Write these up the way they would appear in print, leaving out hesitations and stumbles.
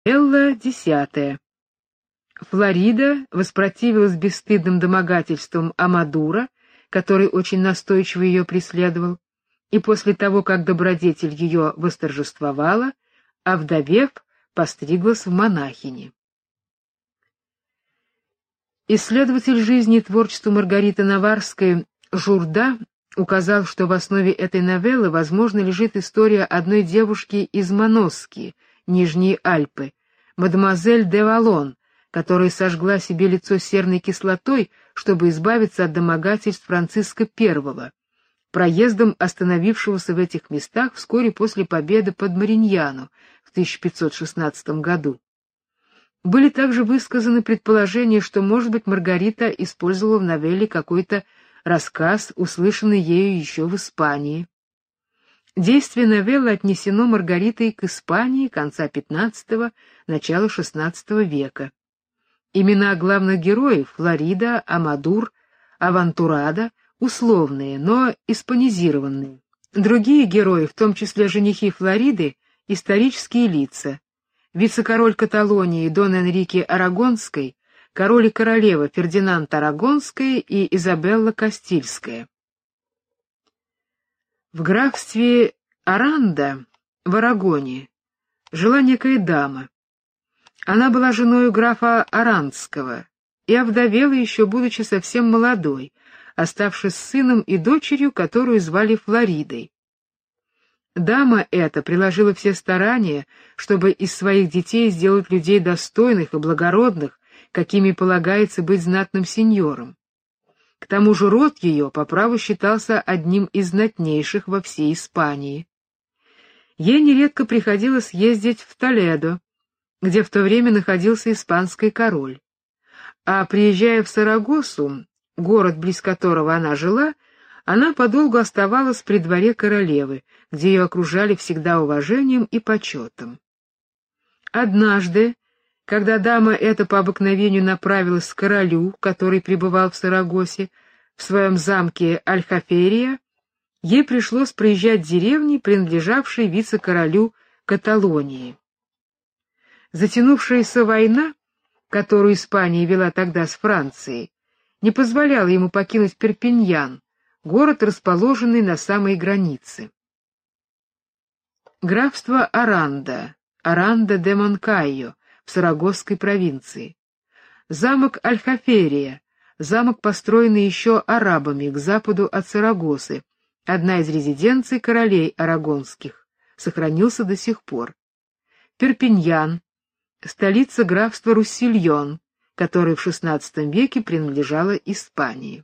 Элла X. Флорида воспротивилась бесстыдным домогательствам Амадура, который очень настойчиво ее преследовал, и после того, как добродетель ее восторжествовала, овдовев, постриглась в монахини. Исследователь жизни и творчества Маргариты Наварской Журда указал, что в основе этой новеллы, возможно, лежит история одной девушки из Моноски, Нижние Альпы, мадемуазель де Валон, которая сожгла себе лицо серной кислотой, чтобы избавиться от домогательств Франциска I, проездом остановившегося в этих местах вскоре после победы под Мариньяно в 1516 году. Были также высказаны предположения, что, может быть, Маргарита использовала в новелле какой-то рассказ, услышанный ею еще в Испании. Действие новеллы отнесено Маргаритой к Испании конца XV – начала XVI века. Имена главных героев — Флорида, Амадур, Авантурада — условные, но испанизированные. Другие герои, в том числе женихи Флориды, — исторические лица. Вице-король Каталонии Дон Энрике Арагонской, король и королева Фердинанд Арагонская и Изабелла Кастильская. В графстве Аранда в Арагоне жила некая дама. Она была женой графа Арандского и овдовела еще будучи совсем молодой, оставшись с сыном и дочерью, которую звали Флоридой. Дама эта приложила все старания, чтобы из своих детей сделать людей достойных и благородных, какими полагается быть знатным сеньором. К тому же род ее по праву считался одним из знатнейших во всей Испании. Ей нередко приходилось ездить в Толедо, где в то время находился испанский король. А приезжая в Сарагосу, город, близ которого она жила, она подолгу оставалась при дворе королевы, где ее окружали всегда уважением и почетом. Однажды, когда дама эта по обыкновению направилась к королю, который пребывал в Сарагосе, в своем замке Альхаферия, ей пришлось проезжать деревни, принадлежавшие вице-королю Каталонии. Затянувшаяся война, которую Испания вела тогда с Францией, не позволяла ему покинуть Перпиньян, город, расположенный на самой границе. Графство Аранда, Аранда де Монкайо, в Сарагосской провинции. Замок Альхаферия, замок, построенный еще арабами к западу от Сарагосы, одна из резиденций королей арагонских, сохранился до сих пор. Перпиньян, столица графства Руссильон, которое в XVI веке принадлежало Испании.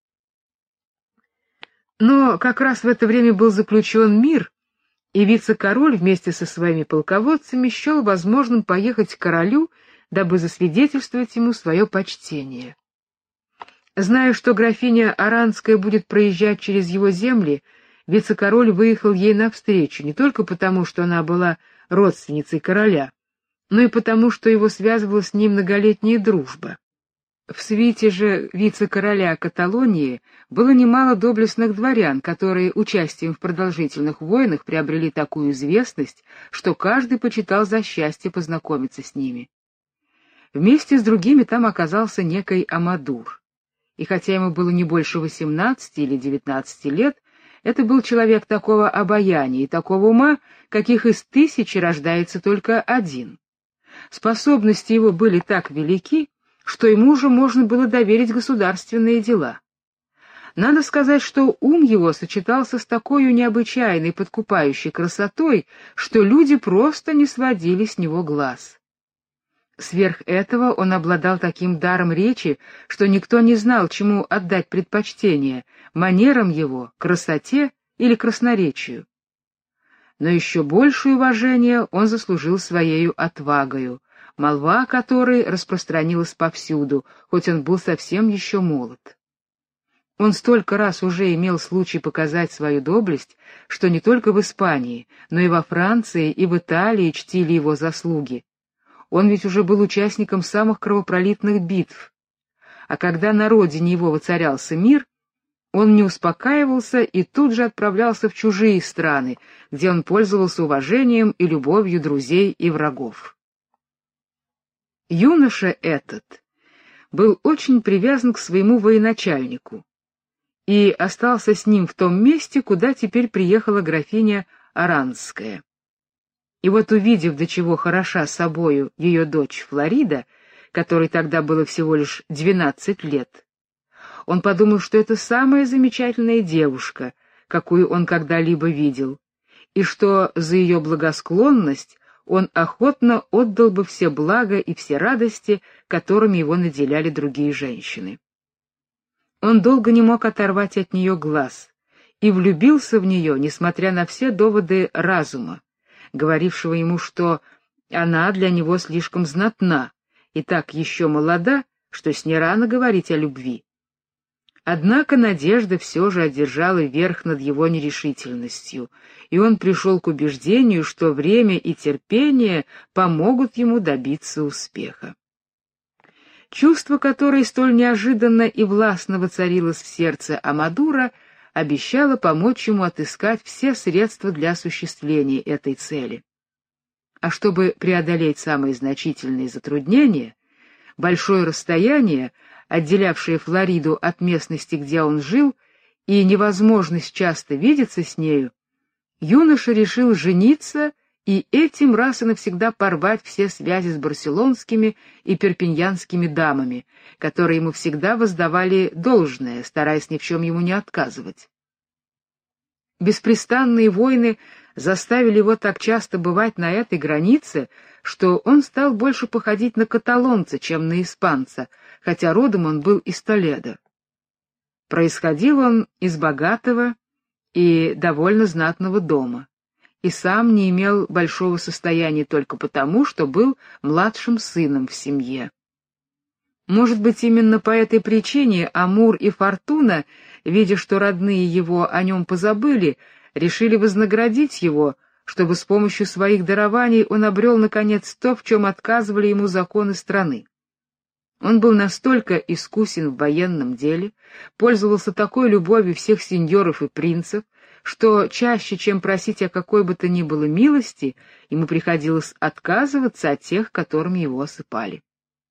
Но как раз в это время был заключен мир, и вице-король вместе со своими полководцами счел возможным поехать к королю, дабы засвидетельствовать ему свое почтение. Зная, что графиня Арандская будет проезжать через его земли, вице-король выехал ей навстречу не только потому, что она была родственницей короля, но и потому, что его связывала с ней многолетняя дружба. В свите же вице-короля Каталонии было немало доблестных дворян, которые участием в продолжительных войнах приобрели такую известность, что каждый почитал за счастье познакомиться с ними. Вместе с другими там оказался некий Амадур. И хотя ему было не больше 18 или 19 лет, это был человек такого обаяния и такого ума, каких из тысячи рождается только один. Способности его были так велики, что ему уже можно было доверить государственные дела. Надо сказать, что ум его сочетался с такой необычайной подкупающей красотой, что люди просто не сводили с него глаз. Сверх этого он обладал таким даром речи, что никто не знал, чему отдать предпочтение — манерам его, красоте или красноречию. Но еще большее уважение он заслужил своею отвагою, молва о которой распространилась повсюду, хоть он был совсем еще молод. Он столько раз уже имел случай показать свою доблесть, что не только в Испании, но и во Франции и в Италии чтили его заслуги. Он ведь уже был участником самых кровопролитных битв. А когда на родине его воцарялся мир, он не успокаивался и тут же отправлялся в чужие страны, где он пользовался уважением и любовью друзей и врагов. Юноша этот был очень привязан к своему военачальнику и остался с ним в том месте, куда теперь приехала графиня Оранская. И вот, увидев, до чего хороша собою ее дочь Флорида, которой тогда было всего лишь 12 лет, он подумал, что это самая замечательная девушка, какую он когда-либо видел, и что за ее благосклонность он охотно отдал бы все блага и все радости, которыми его наделяли другие женщины. Он долго не мог оторвать от нее глаз и влюбился в нее, несмотря на все доводы разума, говорившего ему, что она для него слишком знатна и так еще молода, что с ней рано говорить о любви. Однако надежда все же одержала верх над его нерешительностью, и он пришел к убеждению, что время и терпение помогут ему добиться успеха. Чувство, которое столь неожиданно и властно воцарилось в сердце Амадура, обещало помочь ему отыскать все средства для осуществления этой цели. А чтобы преодолеть самые значительные затруднения, большое расстояние, отделявшее Флориду от местности, где он жил, и невозможность часто видеться с нею, юноша решил жениться и этим раз и навсегда порвать все связи с барселонскими и перпиньянскими дамами, которые ему всегда воздавали должное, стараясь ни в чем ему не отказывать. Беспрестанные войны заставили его так часто бывать на этой границе, что он стал больше походить на каталонца, чем на испанца, хотя родом он был из Толедо. Происходил он из богатого и довольно знатного дома, и сам не имел большого состояния только потому, что был младшим сыном в семье. Может быть, именно по этой причине Амур и Фортуна, видя, что родные его о нем позабыли, решили вознаградить его, чтобы с помощью своих дарований он обрел, наконец, то, в чем отказывали ему законы страны. Он был настолько искусен в военном деле, пользовался такой любовью всех сеньоров и принцев, что чаще, чем просить о какой бы то ни было милости, ему приходилось отказываться от тех, которыми его осыпали.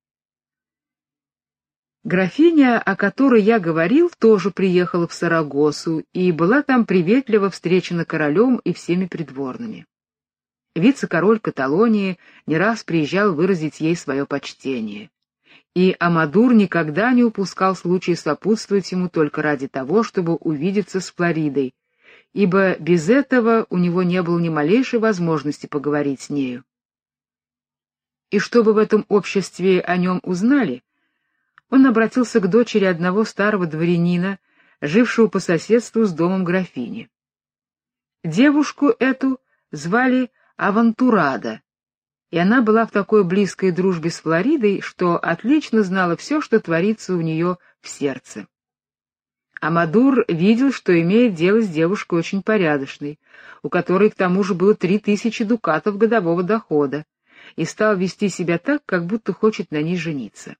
Графиня, о которой я говорил, тоже приехала в Сарагосу и была там приветливо встречена королем и всеми придворными. Вице-король Каталонии не раз приезжал выразить ей свое почтение, и Амадур никогда не упускал случая сопутствовать ему только ради того, чтобы увидеться с Флоридой, ибо без этого у него не было ни малейшей возможности поговорить с нею. И чтобы в этом обществе о нем узнали, он обратился к дочери одного старого дворянина, жившего по соседству с домом графини. Девушку эту звали Авантурада, и она была в такой близкой дружбе с Флоридой, что отлично знала все, что творится у нее в сердце. Амадур видел, что имеет дело с девушкой очень порядочной, у которой к тому же было 3000 дукатов годового дохода, и стал вести себя так, как будто хочет на ней жениться.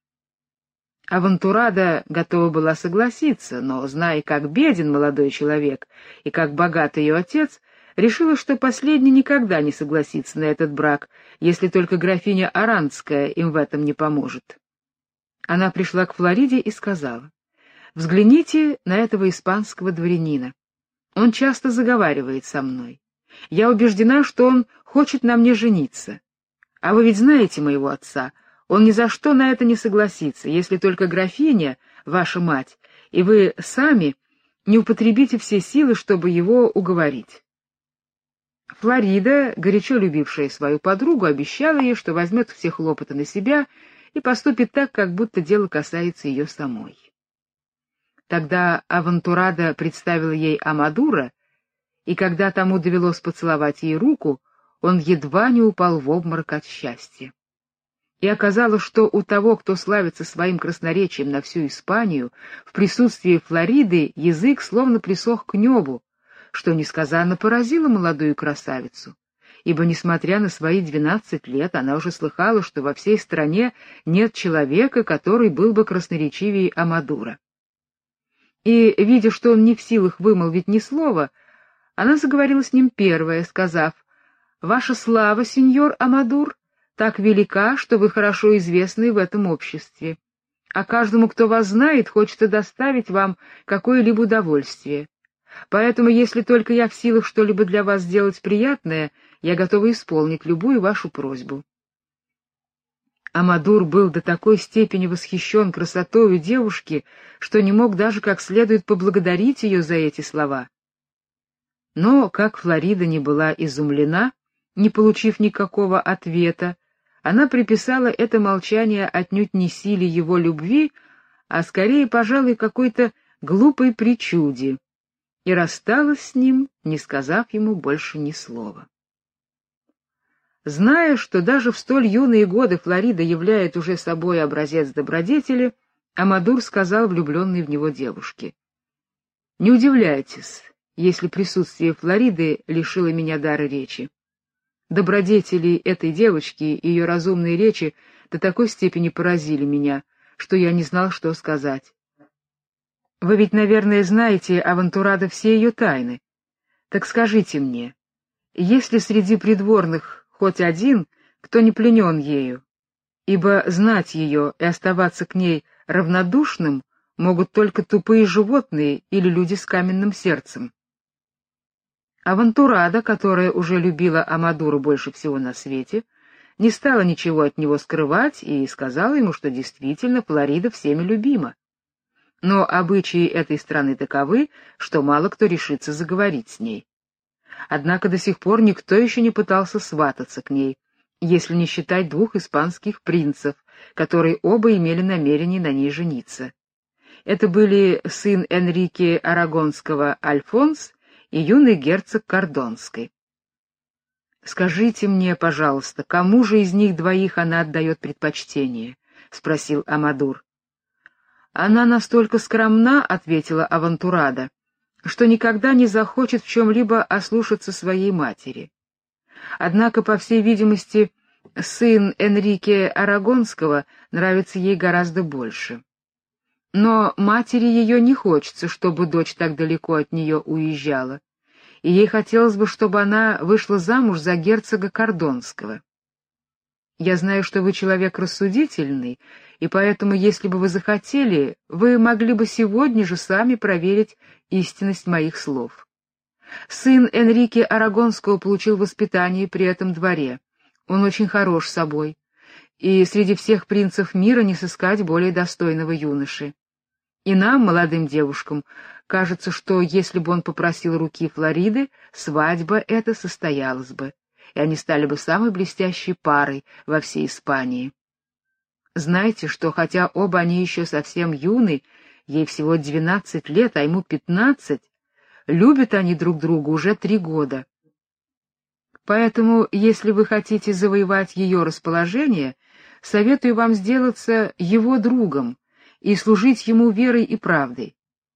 Авантурада готова была согласиться, но, зная, как беден молодой человек и как богат ее отец, решила, что последний никогда не согласится на этот брак, если только графиня Оранская им в этом не поможет. Она пришла к Флориде и сказала: «Взгляните на этого испанского дворянина. Он часто заговаривает со мной. Я убеждена, что он хочет на мне жениться. А вы ведь знаете моего отца. Он ни за что на это не согласится, если только графиня, ваша мать, и вы сами не употребите все силы, чтобы его уговорить». Флорида, горячо любившая свою подругу, обещала ей, что возьмет все хлопоты на себя и поступит так, как будто дело касается ее самой. Тогда Авантурада представила ей Амадура, и когда тому довелось поцеловать ей руку, он едва не упал в обморок от счастья. И оказалось, что у того, кто славится своим красноречием на всю Испанию, в присутствии Флориды язык словно присох к небу, что несказанно поразило молодую красавицу, ибо, несмотря на свои 12 лет, она уже слыхала, что во всей стране нет человека, который был бы красноречивее Амадура. И, видя, что он не в силах вымолвить ни слова, она заговорила с ним первая, сказав: «Ваша слава, сеньор Амадур, так велика, что вы хорошо известны в этом обществе, а каждому, кто вас знает, хочется доставить вам какое-либо удовольствие. Поэтому, если только я в силах что-либо для вас сделать приятное, я готова исполнить любую вашу просьбу». Амадур был до такой степени восхищен красотою девушки, что не мог даже как следует поблагодарить ее за эти слова. Но, как Флорида не была изумлена, не получив никакого ответа, она приписала это молчание отнюдь не силе его любви, а скорее, пожалуй, какой-то глупой причуде, и рассталась с ним, не сказав ему больше ни слова. Зная, что даже в столь юные годы Флорида являет уже собой образец добродетели, Амадур сказал влюбленной в него девушке: «Не удивляйтесь, если присутствие Флориды лишило меня дара речи. Добродетели этой девочки и ее разумные речи до такой степени поразили меня, что я не знал, что сказать. Вы ведь, наверное, знаете Авантурадо все ее тайны. Так скажите мне, есть ли среди придворных хоть один, кто не пленен ею? Ибо знать ее и оставаться к ней равнодушным могут только тупые животные или люди с каменным сердцем». Авантурадо, которая уже любила Амадура больше всего на свете, не стала ничего от него скрывать и сказала ему, что действительно Флорида всеми любима. Но обычаи этой страны таковы, что мало кто решится заговорить с ней. Однако до сих пор никто еще не пытался свататься к ней, если не считать 2 испанских принцев, которые оба имели намерение на ней жениться. Это были сын Энрике Арагонского Альфонс и юный герцог Кордонский. «Скажите мне, пожалуйста, кому же из них 2 она отдает предпочтение?» — спросил Амадур. «Она настолько скромна, — ответила Авантурадо, — что никогда не захочет в чем-либо ослушаться своей матери. Однако, по всей видимости, сын Энрике Арагонского нравится ей гораздо больше. Но матери ее не хочется, чтобы дочь так далеко от нее уезжала, и ей хотелось бы, чтобы она вышла замуж за герцога Кордонского. Я знаю, что вы человек рассудительный, и поэтому, если бы вы захотели, вы могли бы сегодня же сами проверить истинность моих слов. Сын Энрике Арагонского получил воспитание при этом дворе. Он очень хорош собой, и среди всех принцев мира не сыскать более достойного юноши. И нам, молодым девушкам, кажется, что если бы он попросил руки Флориды, свадьба эта состоялась бы, и они стали бы самой блестящей парой во всей Испании. Знаете, что хотя оба они еще совсем юны, ей всего 12 лет, а ему 15, любят они друг друга уже 3 года. Поэтому, если вы хотите завоевать ее расположение, советую вам сделаться его другом и служить ему верой и правдой.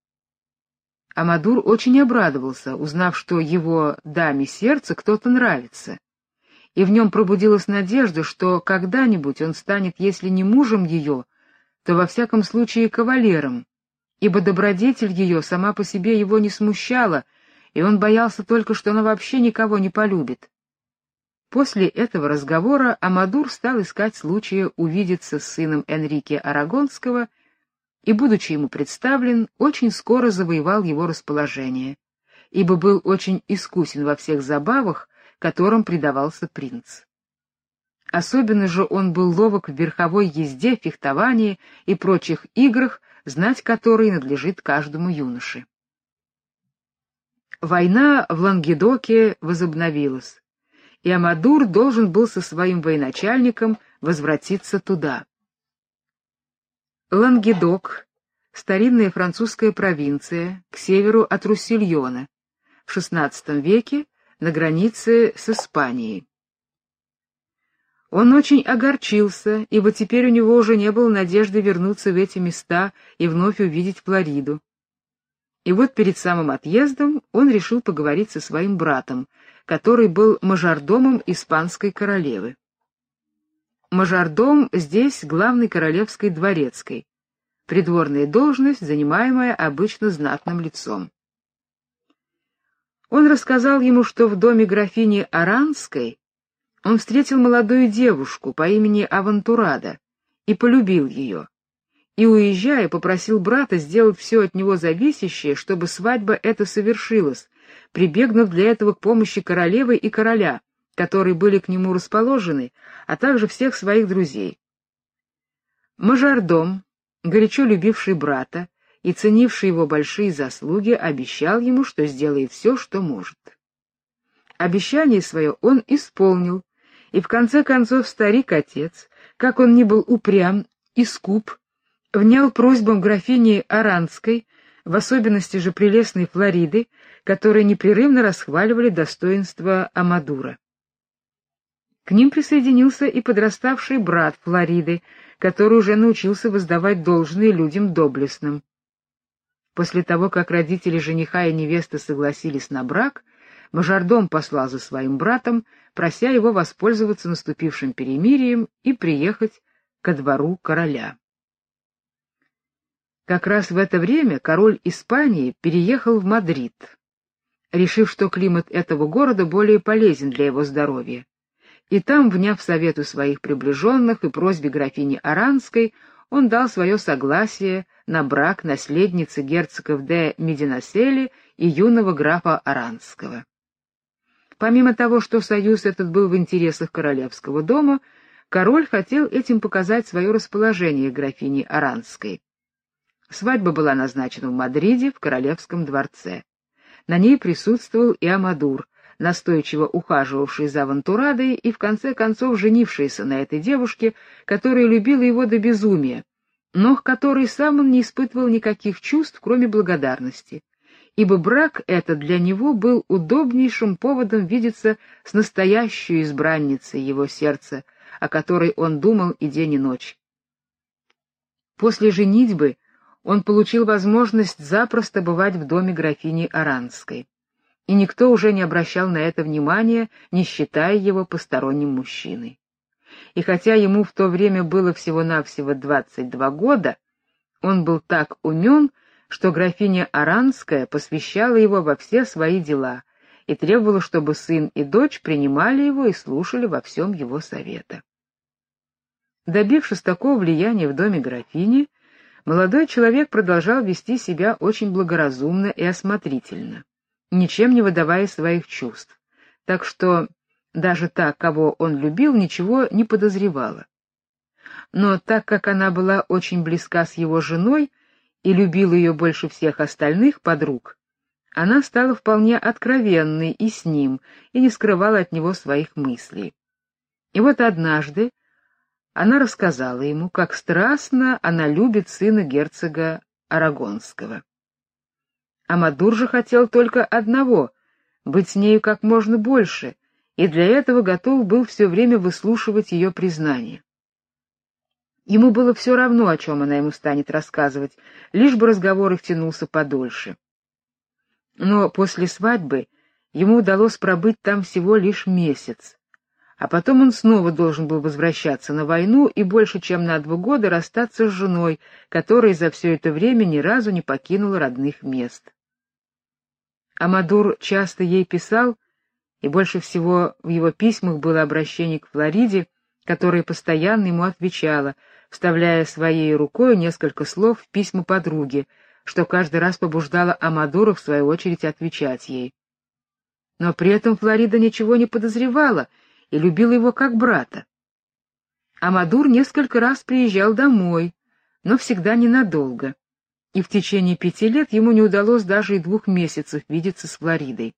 Амадур очень обрадовался, узнав, что его даме сердца кто-то нравится, и в нем пробудилась надежда, что когда-нибудь он станет, если не мужем ее, то во всяком случае кавалером, ибо добродетель ее сама по себе его не смущала, и он боялся только, что она вообще никого не полюбит. После этого разговора Амадур стал искать случая увидеться с сыном Энрике Арагонского, и, будучи ему представлен, очень скоро завоевал его расположение, ибо был очень искусен во всех забавах, которым предавался принц. Особенно же он был ловок в верховой езде, фехтовании и прочих играх, знать которые надлежит каждому юноше. Война в Лангедоке возобновилась, и Амадур должен был со своим военачальником возвратиться туда. Лангедок — старинная французская провинция к северу от Руссельона, в XVI веке на границе с Испанией. Он очень огорчился, ибо теперь у него уже не было надежды вернуться в эти места и вновь увидеть Флориду. И вот перед самым отъездом он решил поговорить со своим братом, который был мажордомом испанской королевы. Мажордом здесь главный королевской дворецкой, придворная должность, занимаемая обычно знатным лицом. Он рассказал ему, что в доме графини Аранской Он встретил молодую девушку по имени Авантурада и полюбил ее, и, уезжая, попросил брата сделать все от него зависящее, чтобы свадьба эта совершилась, прибегнув для этого к помощи королевы и короля, которые были к нему расположены, а также всех своих друзей. Мажордом, горячо любивший брата и ценивший его большие заслуги, обещал ему, что сделает все, что может. Обещание свое он исполнил, и в конце концов старик-отец, как он ни был упрям и скуп, внял просьбам графини Аранской, в особенности же прелестной Флориды, которые непрерывно расхваливали достоинства Амадура. К ним присоединился и подраставший брат Флориды, который уже научился воздавать должное людям доблестным. После того, как родители жениха и невесты согласились на брак, мажордом послал за своим братом, прося его воспользоваться наступившим перемирием и приехать ко двору короля. Как раз в это время король Испании переехал в Мадрид, решив, что климат этого города более полезен для его здоровья. И там, вняв совету своих приближенных и просьбе графини Аранской, он дал свое согласие на брак наследницы герцогов де Мединасели и юного графа Аранского. Помимо того, что союз этот был в интересах королевского дома, король хотел этим показать свое расположение к графине Аранской. Свадьба была назначена в Мадриде, в королевском дворце. На ней присутствовал и Амадур, настойчиво ухаживавший за Авантурадой и в конце концов женившийся на этой девушке, которая любила его до безумия, но к которой сам он не испытывал никаких чувств, кроме благодарности, ибо брак этот для него был удобнейшим поводом видеться с настоящей избранницей его сердца, о которой он думал и день и ночь. После женитьбы он получил возможность запросто бывать в доме графини Аранской, и никто уже не обращал на это внимания, не считая его посторонним мужчиной. И хотя ему в то время было всего-навсего 22 года, он был так умен, что графиня Аранская посвящала его во все свои дела и требовала, чтобы сын и дочь принимали его и слушали во всем его совета. Добившись такого влияния в доме графини, молодой человек продолжал вести себя очень благоразумно и осмотрительно, ничем не выдавая своих чувств, так что даже та, кого он любил, ничего не подозревала. Но так как она была очень близка с его женой и любила ее больше всех остальных подруг, она стала вполне откровенной и с ним, и не скрывала от него своих мыслей. И вот однажды она рассказала ему, как страстно она любит сына герцога Арагонского. Амадур же хотел только одного — быть с нею как можно больше, и для этого готов был все время выслушивать ее признание. Ему было все равно, о чем она ему станет рассказывать, лишь бы разговор их тянулся подольше. Но после свадьбы ему удалось пробыть там всего лишь месяц, а потом он снова должен был возвращаться на войну и больше чем на 2 года расстаться с женой, которая за все это время ни разу не покинула родных мест. Амадур часто ей писал, и больше всего в его письмах было обращение к Флориде, которая постоянно ему отвечала, вставляя своей рукой несколько слов в письма подруги, что каждый раз побуждало Амадура в свою очередь отвечать ей. Но при этом Флорида ничего не подозревала и любила его как брата. Амадур несколько раз приезжал домой, но всегда ненадолго, и в течение 5 лет ему не удалось даже и 2 месяцев видеться с Флоридой.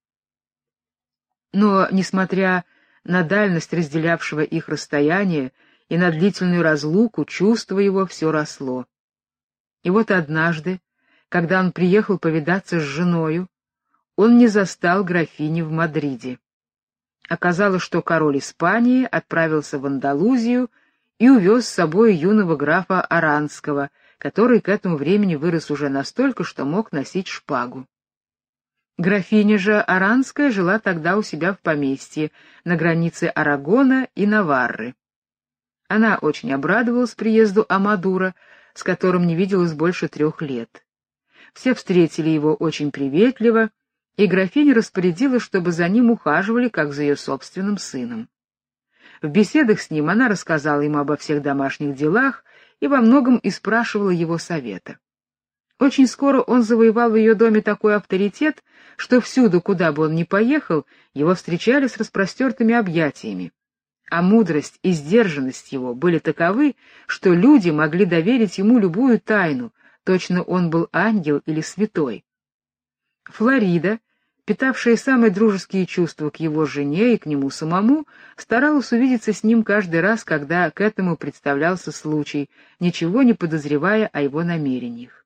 Но, несмотря на дальность разделявшего их расстояния и на длительную разлуку, чувство его все росло. И вот однажды, когда он приехал повидаться с женою, он не застал графини в Мадриде. Оказалось, что король Испании отправился в Андалузию и увез с собой юного графа Аранского, который к этому времени вырос уже настолько, что мог носить шпагу. Графиня же Аранская жила тогда у себя в поместье, на границе Арагона и Наварры. Она очень обрадовалась приезду Амадура, с которым не виделась больше 3 лет. Все встретили его очень приветливо, и графиня распорядилась, чтобы за ним ухаживали, как за ее собственным сыном. В беседах с ним она рассказала ему обо всех домашних делах и во многом и спрашивала его совета. Очень скоро он завоевал в ее доме такой авторитет, что всюду, куда бы он ни поехал, его встречали с распростертыми объятиями. А мудрость и сдержанность его были таковы, что люди могли доверить ему любую тайну, точно он был ангел или святой. Флорида, питавшая самые дружеские чувства к его жене и к нему самому, старалась увидеться с ним каждый раз, когда к этому представлялся случай, ничего не подозревая о его намерениях.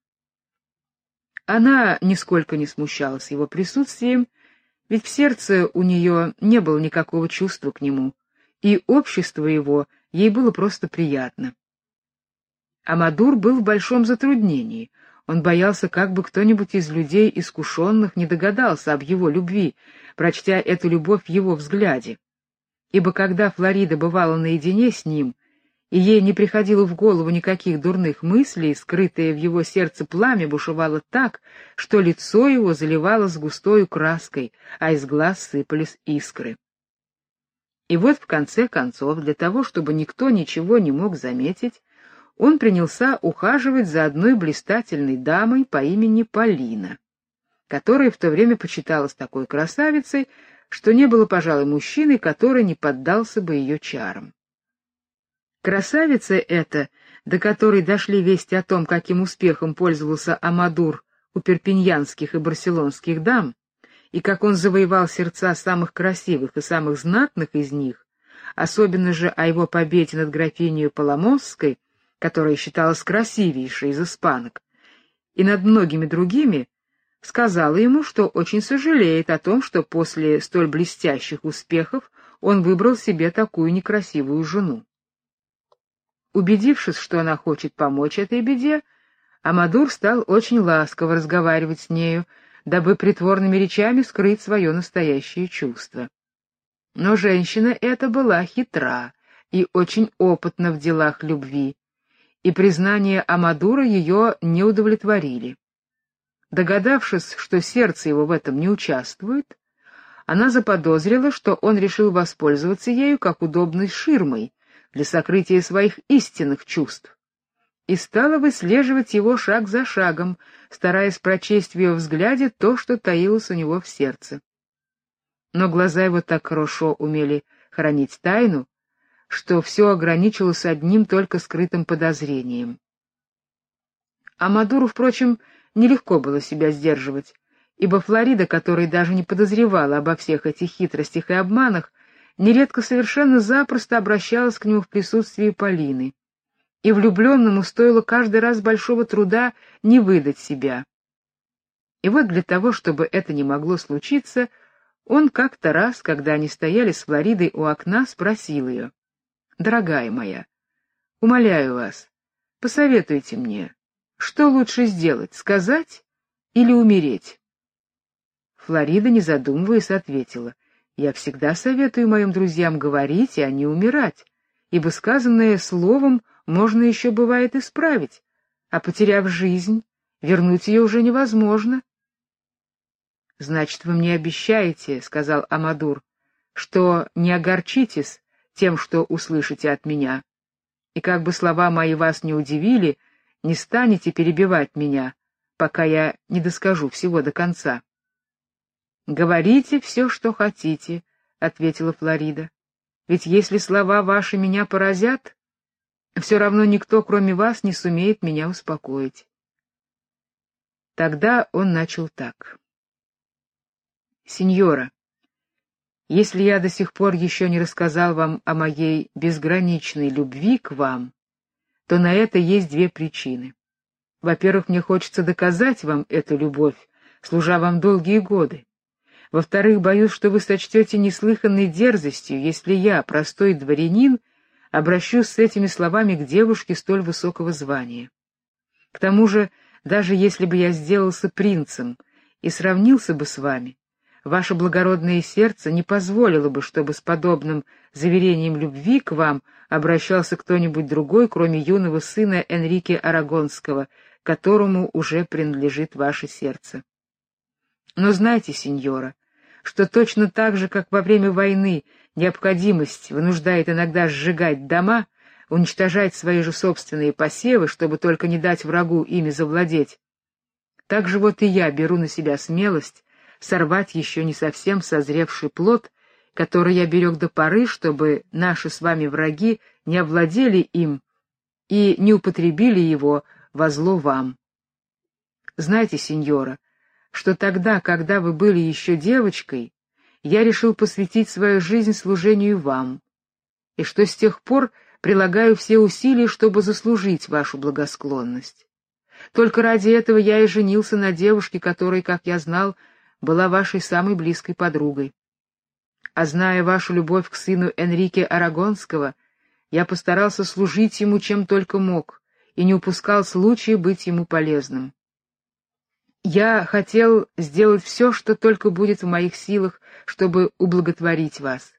Она нисколько не смущалась его присутствием, ведь в сердце у нее не было никакого чувства к нему, и общество его ей было просто приятно. Амадур был в большом затруднении. Он боялся, как бы кто-нибудь из людей искушенных не догадался об его любви, прочтя эту любовь в его взгляде. Ибо когда Флорида бывала наедине с ним, и ей не приходило в голову никаких дурных мыслей, скрытое в его сердце пламя бушевало так, что лицо его заливалось густою краской, а из глаз сыпались искры. И вот в конце концов, для того, чтобы никто ничего не мог заметить, он принялся ухаживать за одной блистательной дамой по имени Полина, которая в то время почиталась такой красавицей, что не было, пожалуй, мужчины, который не поддался бы ее чарам. Красавица эта, до которой дошли вести о том, каким успехом пользовался Амадур у перпиньянских и барселонских дам, и как он завоевал сердца самых красивых и самых знатных из них, особенно же о его победе над графиней Паломосской, которая считалась красивейшей из испанок, и над многими другими, сказала ему, что очень сожалеет о том, что после столь блестящих успехов он выбрал себе такую некрасивую жену. Убедившись, что она хочет помочь этой беде, Амадур стал очень ласково разговаривать с нею, дабы притворными речами скрыть свое настоящее чувство. Но женщина эта была хитра и очень опытна в делах любви, и признания Амадура ее не удовлетворили. Догадавшись, что сердце его в этом не участвует, она заподозрила, что он решил воспользоваться ею как удобной ширмой для сокрытия своих истинных чувств, и стала выслеживать его шаг за шагом, стараясь прочесть в ее взгляде то, что таилось у него в сердце. Но глаза его так хорошо умели хранить тайну, что все ограничилось одним только скрытым подозрением. Амадуру, впрочем, нелегко было себя сдерживать, ибо Флорида, которая даже не подозревала обо всех этих хитростях и обманах, нередко совершенно запросто обращалась к нему в присутствии Полины, и влюбленному стоило каждый раз большого труда не выдать себя. И вот для того, чтобы это не могло случиться, он как-то раз, когда они стояли с Флоридой у окна, спросил ее: «Дорогая моя, умоляю вас, посоветуйте мне, что лучше сделать, сказать или умереть?» Флорида, не задумываясь, ответила: «Я всегда советую моим друзьям говорить, а не умирать, ибо сказанное словом можно еще бывает исправить, а потеряв жизнь, вернуть ее уже невозможно». «Значит, вы мне обещаете, — сказал Амадур, — что не огорчитесь тем, что услышите от меня, и как бы слова мои вас не удивили, не станете перебивать меня, пока я не доскажу всего до конца». «Говорите все, что хотите, — ответила Флорида, — ведь если слова ваши меня поразят, все равно никто, кроме вас, не сумеет меня успокоить». Тогда он начал так: «Сеньора, если я до сих пор еще не рассказал вам о моей безграничной любви к вам, то на это есть две причины. Во-первых, мне хочется доказать вам эту любовь, служа вам долгие годы. Во-вторых, боюсь, что вы сочтете неслыханной дерзостью, если я, простой дворянин, обращусь с этими словами к девушке столь высокого звания. К тому же, даже если бы я сделался принцем и сравнился бы с вами, ваше благородное сердце не позволило бы, чтобы с подобным заверением любви к вам обращался кто-нибудь другой, кроме юного сына Энрике Арагонского, которому уже принадлежит ваше сердце. Но знайте, сеньора, что точно так же, как во время войны необходимость вынуждает иногда сжигать дома, уничтожать свои же собственные посевы, чтобы только не дать врагу ими завладеть, так же вот и я беру на себя смелость сорвать еще не совсем созревший плод, который я берег до поры, чтобы наши с вами враги не овладели им и не употребили его во зло вам. Знаете, сеньора, что тогда, когда вы были еще девочкой, я решил посвятить свою жизнь служению вам, и что с тех пор прилагаю все усилия, чтобы заслужить вашу благосклонность. Только ради этого я и женился на девушке, которая, как я знал, была вашей самой близкой подругой. А зная вашу любовь к сыну Энрике Арагонского, я постарался служить ему чем только мог и не упускал случая быть ему полезным. Я хотел сделать все, что только будет в моих силах, чтобы ублаготворить вас.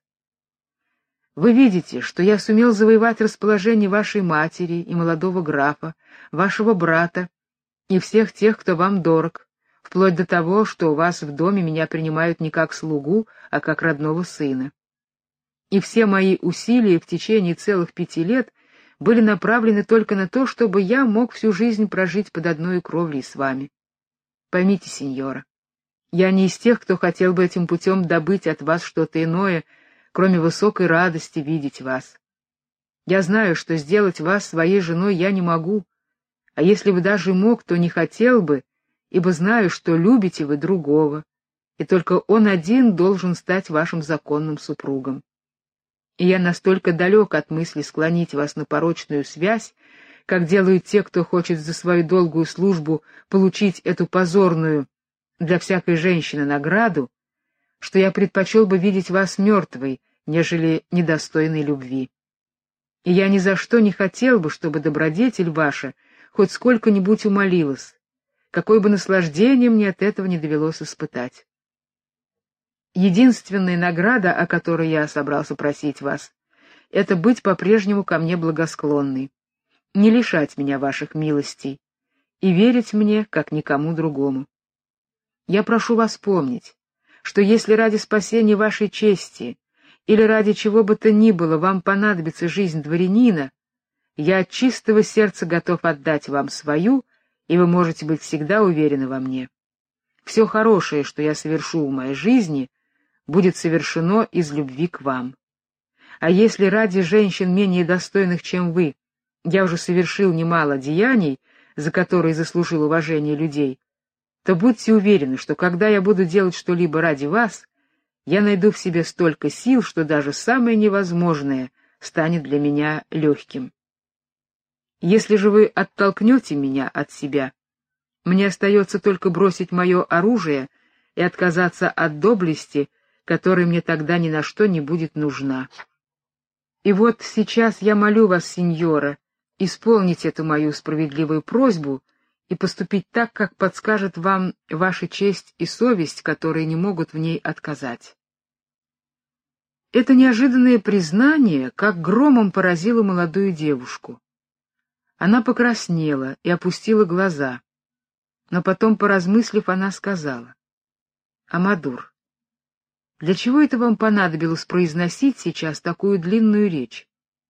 Вы видите, что я сумел завоевать расположение вашей матери и молодого графа, вашего брата и всех тех, кто вам дорог, вплоть до того, что у вас в доме меня принимают не как слугу, а как родного сына. И все мои усилия в течение целых 5 лет были направлены только на то, чтобы я мог всю жизнь прожить под одной кровлей с вами. Поймите, сеньора, я не из тех, кто хотел бы этим путем добыть от вас что-то иное, кроме высокой радости видеть вас. Я знаю, что сделать вас своей женой я не могу, а если бы даже мог, то не хотел бы, ибо знаю, что любите вы другого, и только он один должен стать вашим законным супругом. И я настолько далек от мысли склонить вас на порочную связь, как делают те, кто хочет за свою долгую службу получить эту позорную для всякой женщины награду, что я предпочел бы видеть вас мертвой, нежели недостойной любви. И я ни за что не хотел бы, чтобы добродетель ваша хоть сколько-нибудь умолилась, какое бы наслаждение мне от этого не довелось испытать. Единственная награда, о которой я собрался просить вас, это быть по-прежнему ко мне благосклонной, не лишать меня ваших милостей и верить мне, как никому другому. Я прошу вас помнить, что если ради спасения вашей чести или ради чего бы то ни было вам понадобится жизнь дворянина, я от чистого сердца готов отдать вам свою, и вы можете быть всегда уверены во мне. Все хорошее, что я совершу в моей жизни, будет совершено из любви к вам. А если ради женщин менее достойных, чем вы, я уже совершил немало деяний, за которые заслужил уважение людей, то будьте уверены, что когда я буду делать что-либо ради вас, я найду в себе столько сил, что даже самое невозможное станет для меня легким. Если же вы оттолкнете меня от себя, мне остается только бросить мое оружие и отказаться от доблести, которая мне тогда ни на что не будет нужна. И вот сейчас я молю вас, сеньора, исполнить эту мою справедливую просьбу и поступить так, как подскажет вам ваша честь и совесть, которые не могут в ней отказать. Это неожиданное признание как громом поразило молодую девушку. Она покраснела и опустила глаза, но потом, поразмыслив, она сказала: «Амадур, для чего это вам понадобилось произносить сейчас такую длинную речь?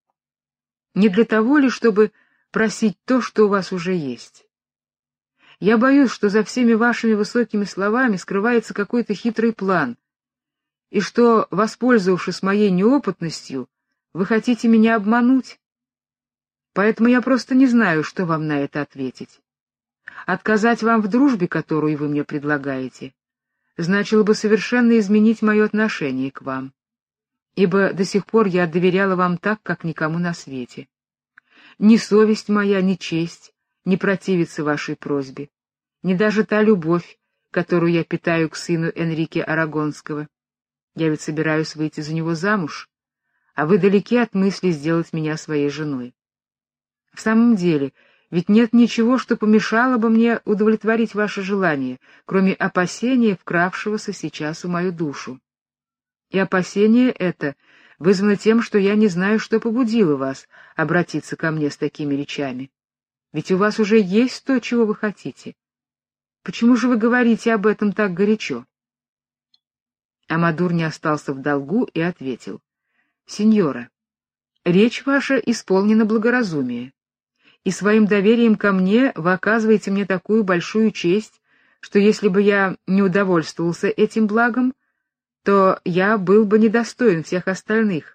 Не для того ли, чтобы просить то, что у вас уже есть? Я боюсь, что за всеми вашими высокими словами скрывается какой-то хитрый план, и что, воспользовавшись моей неопытностью, вы хотите меня обмануть. Поэтому я просто не знаю, что вам на это ответить. Отказать вам в дружбе, которую вы мне предлагаете, значило бы совершенно изменить мое отношение к вам, ибо до сих пор я доверяла вам так, как никому на свете. Ни совесть моя, ни честь не противится вашей просьбе, ни даже та любовь, которую я питаю к сыну Энрике Арагонского. Я ведь собираюсь выйти за него замуж, а вы далеки от мысли сделать меня своей женой. В самом деле, ведь нет ничего, что помешало бы мне удовлетворить ваше желание, кроме опасения, вкравшегося сейчас в мою душу. И опасение это вызвано тем, что я не знаю, что побудило вас обратиться ко мне с такими речами. Ведь у вас уже есть то, чего вы хотите. Почему же вы говорите об этом так горячо?» Амадур не остался в долгу и ответил: Сеньора, речь ваша исполнена благоразумия, и своим доверием ко мне вы оказываете мне такую большую честь, что если бы я не удовольствовался этим благом, то я был бы недостоин всех остальных.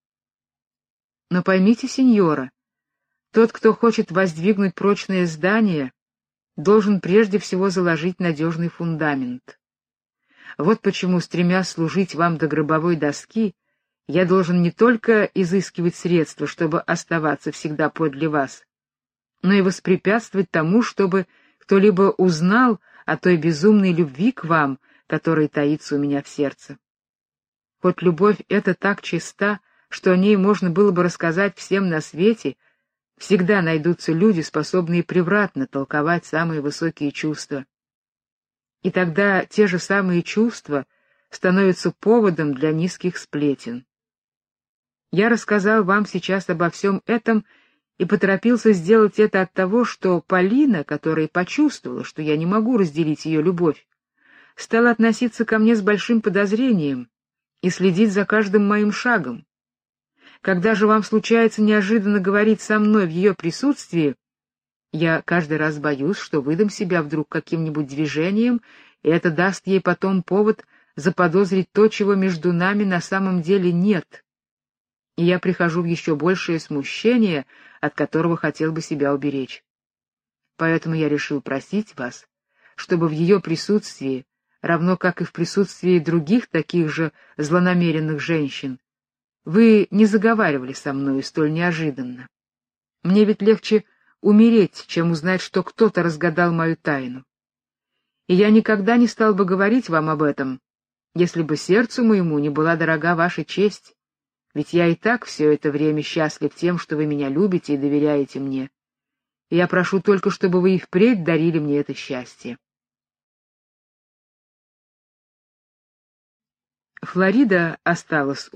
Но поймите, сеньора, тот, кто хочет воздвигнуть прочное здание, должен прежде всего заложить надежный фундамент. Вот почему, стремясь служить вам до гробовой доски, я должен не только изыскивать средства, чтобы оставаться всегда подле вас, но и воспрепятствовать тому, чтобы кто-либо узнал о той безумной любви к вам, которая таится у меня в сердце. Хоть любовь эта так чиста, что о ней можно было бы рассказать всем на свете, всегда найдутся люди, способные превратно толковать самые высокие чувства. И тогда те же самые чувства становятся поводом для низких сплетен. Я рассказал вам сейчас обо всем этом и поторопился сделать это от того, что Полина, которая почувствовала, что я не могу разделить ее любовь, стала относиться ко мне с большим подозрением и следить за каждым моим шагом. Когда же вам случается неожиданно говорить со мной в ее присутствии, я каждый раз боюсь, что выдам себя вдруг каким-нибудь движением, и это даст ей потом повод заподозрить то, чего между нами на самом деле нет. И я прихожу в еще большее смущение, от которого хотел бы себя уберечь. Поэтому я решил просить вас, чтобы в ее присутствии, равно как и в присутствии других таких же злонамеренных женщин, вы не заговаривали со мной столь неожиданно. Мне ведь легче умереть, чем узнать, что кто-то разгадал мою тайну. И я никогда не стал бы говорить вам об этом, если бы сердцу моему не была дорога ваша честь, ведь я и так все это время счастлив тем, что вы меня любите и доверяете мне. И я прошу только, чтобы вы и впредь дарили мне это счастье. Флорида осталась